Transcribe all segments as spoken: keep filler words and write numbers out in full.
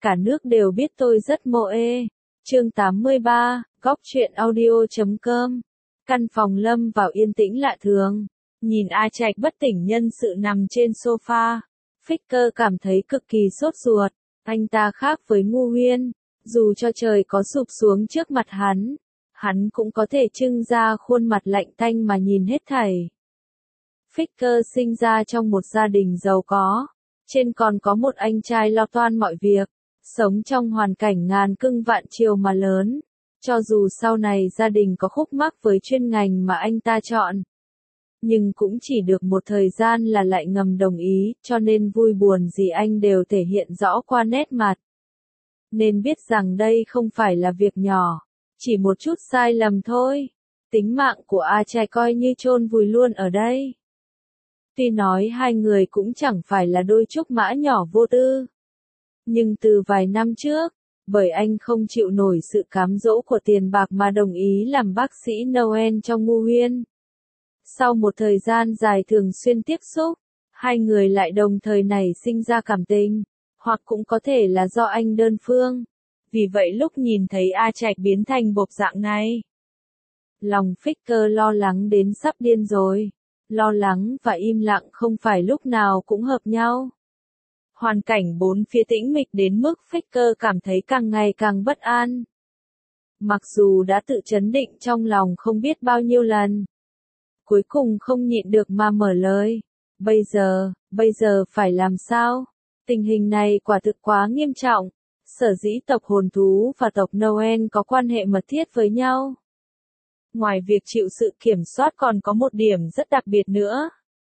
Cả nước đều biết tôi rất mô ê. Chương tám mươi ba, góc truyện audio chấm com. Căn phòng lâm vào yên tĩnh lạ thường. Nhìn A Trạch bất tỉnh nhân sự nằm trên sofa. Ficker cảm thấy cực kỳ sốt ruột. Anh ta khác với Ngu Huyên. Dù cho trời có sụp xuống trước mặt hắn, hắn cũng có thể trưng ra khuôn mặt lạnh tanh mà nhìn hết thảy. Ficker sinh ra trong một gia đình giàu có. Trên còn có một anh trai lo toan mọi việc. Sống trong hoàn cảnh ngàn cưng vạn chiều mà lớn. Cho dù sau này gia đình có khúc mắc với chuyên ngành mà anh ta chọn, nhưng cũng chỉ được một thời gian là lại ngầm đồng ý, cho nên vui buồn gì anh đều thể hiện rõ qua nét mặt. Nên biết rằng đây không phải là việc nhỏ, chỉ một chút sai lầm thôi. Tính mạng của A Trai coi như chôn vùi luôn ở đây. Tuy nói hai người cũng chẳng phải là đôi trúc mã nhỏ vô tư. Nhưng từ vài năm trước, bởi anh không chịu nổi sự cám dỗ của tiền bạc mà đồng ý làm bác sĩ Noel cho Ngu Huyên. Sau một thời gian dài thường xuyên tiếp xúc, hai người lại đồng thời nảy sinh ra cảm tình, hoặc cũng có thể là do anh đơn phương. Vì vậy lúc nhìn thấy A Trạch biến thành bộ dạng này, lòng Ficker lo lắng đến sắp điên rồi. Lo lắng và im lặng không phải lúc nào cũng hợp nhau. Hoàn cảnh bốn phía tĩnh mịch đến mức Ficker cảm thấy càng ngày càng bất an. Mặc dù đã tự trấn định trong lòng không biết bao nhiêu lần, cuối cùng không nhịn được mà mở lời. Bây giờ, bây giờ phải làm sao? Tình hình này quả thực quá nghiêm trọng. Sở dĩ tộc hồn thú và tộc Noel có quan hệ mật thiết với nhau. Ngoài việc chịu sự kiểm soát còn có một điểm rất đặc biệt nữa.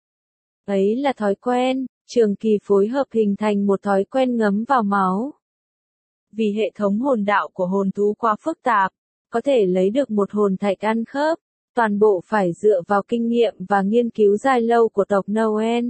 Ấy là thói quen, trường kỳ phối hợp hình thành một thói quen ngấm vào máu. Vì hệ thống hồn đạo của hồn thú quá phức tạp, có thể lấy được một hồn thạch ăn khớp, toàn bộ phải dựa vào kinh nghiệm và nghiên cứu dài lâu của tộc Noel.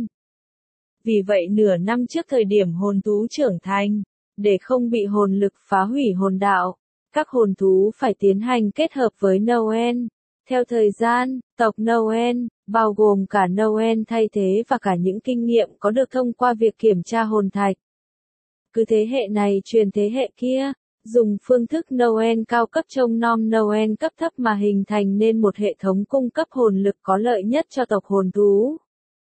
Vì vậy nửa năm trước thời điểm hồn thú trưởng thành, để không bị hồn lực phá hủy hồn đạo, các hồn thú phải tiến hành kết hợp với Noel. Theo thời gian, tộc Noel, bao gồm cả Noel thay thế và cả những kinh nghiệm có được thông qua việc kiểm tra hồn thạch. Cứ thế hệ này truyền thế hệ kia, dùng phương thức Noel cao cấp trông nom Noel cấp thấp mà hình thành nên một hệ thống cung cấp hồn lực có lợi nhất cho tộc hồn thú.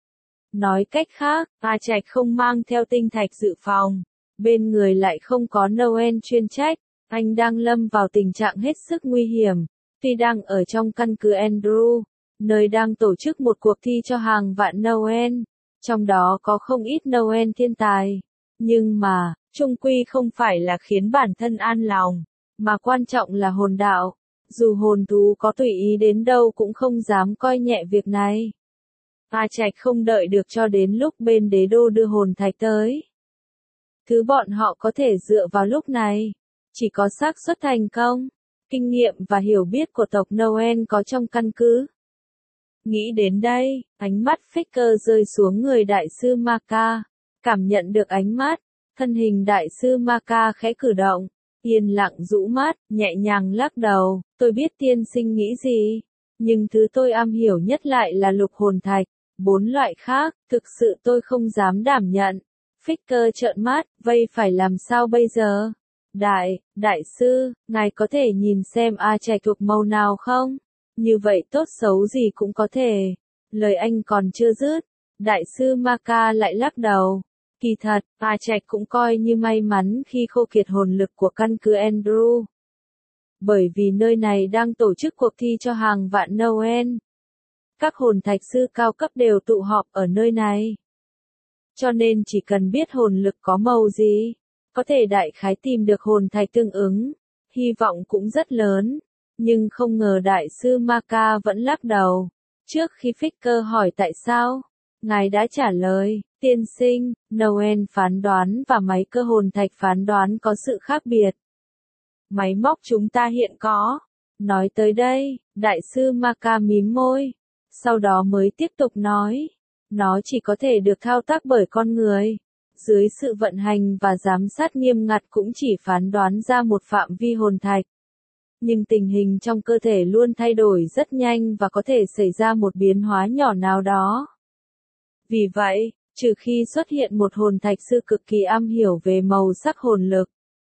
Nói cách khác, A Trạch không mang theo tinh thạch dự phòng, bên người lại không có Noel chuyên trách, anh đang lâm vào tình trạng hết sức nguy hiểm. Tuy đang ở trong căn cứ Andrew, nơi đang tổ chức một cuộc thi cho hàng vạn Noel, trong đó có không ít Noel thiên tài, nhưng mà, chung quy không phải là khiến bản thân an lòng, mà quan trọng là hồn đạo. Dù hồn thú có tùy ý đến đâu cũng không dám coi nhẹ việc này. A Trạch không đợi được cho đến lúc bên đế đô đưa hồn thạch tới. Thứ bọn họ có thể dựa vào lúc này, chỉ có xác suất thành công, kinh nghiệm và hiểu biết của tộc Noel có trong căn cứ. Nghĩ đến đây, ánh mắt Ficker rơi xuống người đại sư Maka. Cảm nhận được ánh mắt, thân hình đại sư Maka khẽ cử động, yên lặng rũ mắt, nhẹ nhàng lắc đầu. Tôi biết tiên sinh nghĩ gì, nhưng thứ tôi am hiểu nhất lại là lục hồn thạch. Bốn loại khác, thực sự tôi không dám đảm nhận. Ficker trợn mắt, vậy phải làm sao bây giờ? Đại, đại sư, ngài có thể nhìn xem A Trạch thuộc màu nào không? Như vậy tốt xấu gì cũng có thể. Lời anh còn chưa dứt, đại sư Maka lại lắc đầu. Kỳ thật, A Trạch cũng coi như may mắn khi khô kiệt hồn lực của căn cứ Andrew. Bởi vì nơi này đang tổ chức cuộc thi cho hàng vạn Noel. Các hồn thạch sư cao cấp đều tụ họp ở nơi này. Cho nên chỉ cần biết hồn lực có màu gì, có thể đại khái tìm được hồn thạch tương ứng. Hy vọng cũng rất lớn. Nhưng không ngờ đại sư Maka vẫn lắc đầu. Trước khi Ficker hỏi tại sao, ngài đã trả lời, tiên sinh, Noel phán đoán và máy cơ hồn thạch phán đoán có sự khác biệt. Máy móc chúng ta hiện có. Nói tới đây, đại sư Maka mím môi. Sau đó mới tiếp tục nói. Nó chỉ có thể được thao tác bởi con người. Dưới sự vận hành và giám sát nghiêm ngặt cũng chỉ phán đoán ra một phạm vi hồn thạch. Nhưng tình hình trong cơ thể luôn thay đổi rất nhanh và có thể xảy ra một biến hóa nhỏ nào đó. Vì vậy, trừ khi xuất hiện một hồn thạch sư cực kỳ am hiểu về màu sắc hồn lực,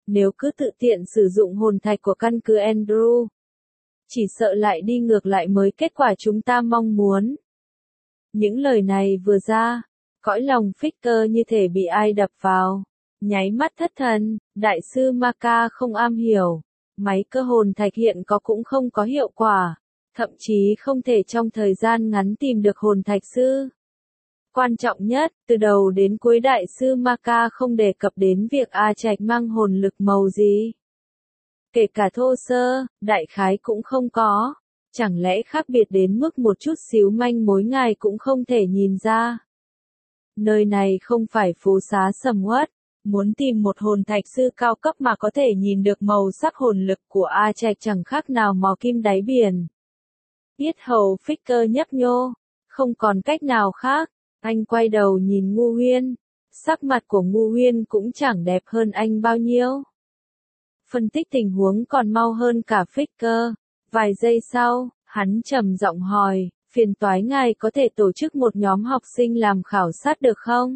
Nếu cứ tự tiện sử dụng hồn thạch của căn cứ Andrew, chỉ sợ lại đi ngược lại mới kết quả chúng ta mong muốn. Những lời này vừa ra, cõi lòng Ficker như thể bị ai đập vào. Nháy mắt thất thần, đại sư Maka không am hiểu. Máy cơ hồn thạch hiện có cũng không có hiệu quả. Thậm chí không thể trong thời gian ngắn tìm được hồn thạch sư. Quan trọng nhất, từ đầu đến cuối đại sư Maka không đề cập đến việc A Trạch mang hồn lực màu gì. Kể cả thô sơ, đại khái cũng không có. Chẳng lẽ khác biệt đến mức một chút xíu manh mối ngài cũng không thể nhìn ra. Nơi này không phải phố xá sầm uất. Muốn tìm một hồn thạch sư cao cấp mà có thể nhìn được màu sắc hồn lực của A Trạch chẳng khác nào mò kim đáy biển. Yết hầu Ficker nhấp nhô, không còn cách nào khác, anh quay đầu nhìn Ngu Huyên, sắc mặt của Ngu Huyên cũng chẳng đẹp hơn anh bao nhiêu. Phân tích tình huống còn mau hơn cả Ficker, vài giây sau, hắn trầm giọng hỏi, phiền toái ngài có thể tổ chức một nhóm học sinh làm khảo sát được không?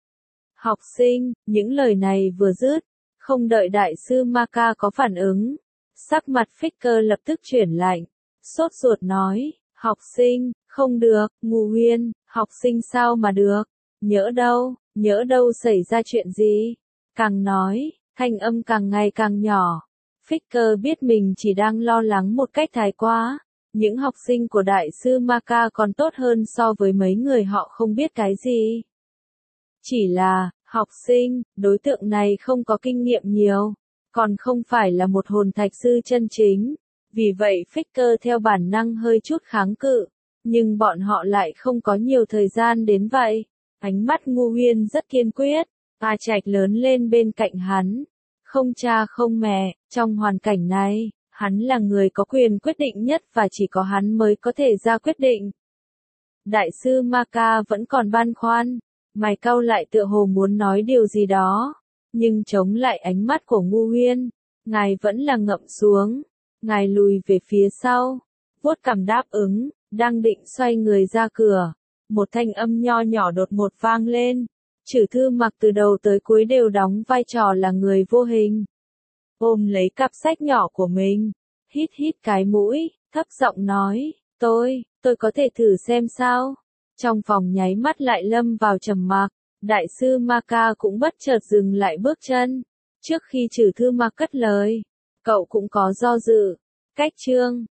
Học sinh, những lời này vừa dứt, không đợi đại sư Maka có phản ứng, sắc mặt Ficker lập tức chuyển lạnh, sốt ruột nói, học sinh, không được, Ngu Huyên, học sinh sao mà được, nhỡ đâu, nhỡ đâu xảy ra chuyện gì, càng nói, thanh âm càng ngày càng nhỏ, Ficker biết mình chỉ đang lo lắng một cách thái quá, những học sinh của đại sư Maka còn tốt hơn so với mấy người họ không biết cái gì. Chỉ là, học sinh, đối tượng này không có kinh nghiệm nhiều, còn không phải là một hồn thạch sư chân chính. Vì vậy Ficker theo bản năng hơi chút kháng cự, nhưng bọn họ lại không có nhiều thời gian đến vậy. Ánh mắt Ngu Huyên rất kiên quyết, A Trạch lớn lên bên cạnh hắn. Không cha không mẹ, trong hoàn cảnh này, hắn là người có quyền quyết định nhất và chỉ có hắn mới có thể ra quyết định. Đại sư Maka vẫn còn băn khoăn, mày cau lại tựa hồ muốn nói điều gì đó, nhưng chống lại ánh mắt của Ngu Huyên, ngài vẫn là ngậm xuống. Ngài lùi về phía sau, vuốt cằm đáp ứng, đang định xoay người ra cửa. Một thanh âm nho nhỏ đột ngột vang lên. Trử Thư Mặc từ đầu tới cuối đều đóng vai trò là người vô hình. Ôm lấy cặp sách nhỏ của mình, hít hít cái mũi, thấp giọng nói, tôi, tôi có thể thử xem sao. Trong phòng nháy mắt lại lâm vào trầm mặc, đại sư Maka cũng bất chợt dừng lại bước chân. Trước khi Trử Thư Mặc cất lời, cậu cũng có do dự. Cách chương